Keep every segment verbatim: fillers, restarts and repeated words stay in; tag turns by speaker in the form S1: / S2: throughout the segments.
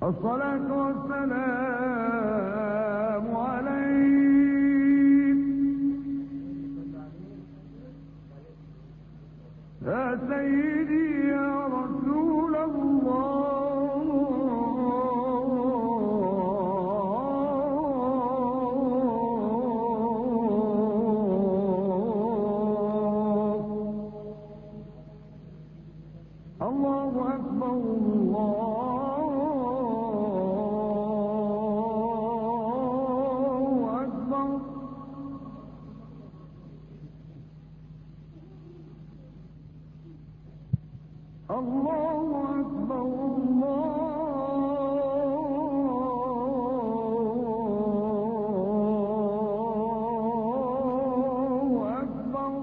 S1: الصلاة والسلام عليك يا سيدي يا رسول الله. الله أكبر الله أكبر. الله أكبر الله أكبر.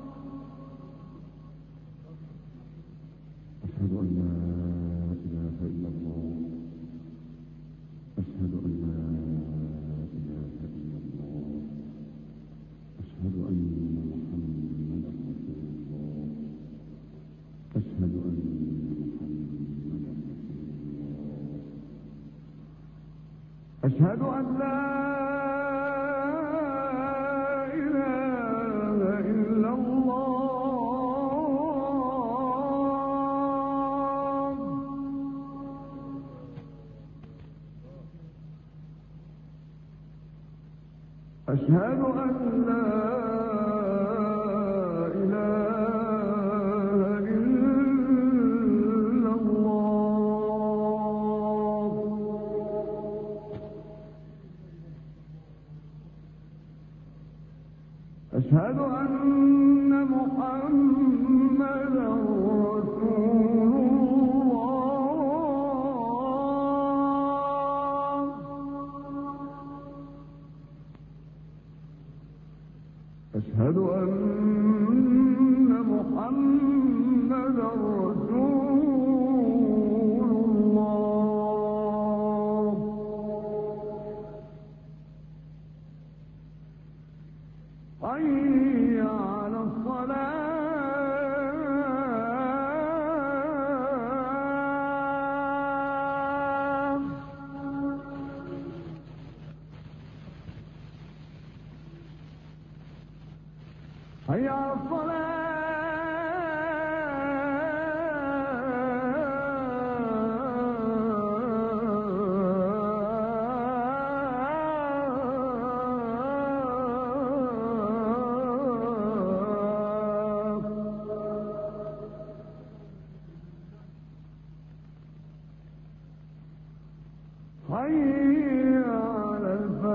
S2: أشهد أن لا إله إلا الله. أشهد أن لا إله إلا الله. أشهد أن محمدا رسول الله. أشهد أن محمدا رسول الله.
S1: أشهد أن لا إله إلا الله. أشهد أن لا إله إلا الله. أشهد أن محمدا رسول الله. أشهد أن محمدا رسول الله. حي على الصلاة. حي على الصلاة. حي على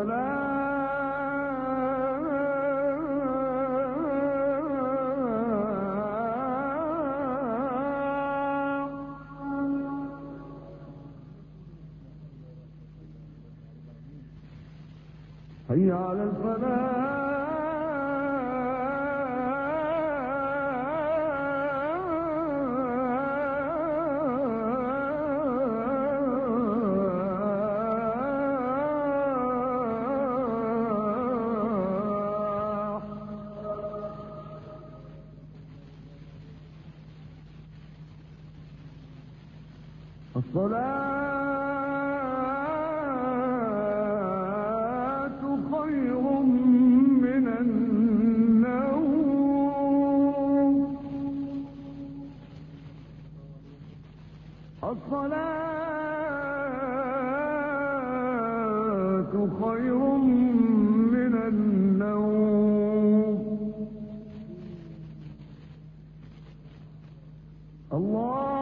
S1: الفلاح. حي على الفلاح. الصلاة خير من النوم. الصلاة خير من النوم. الله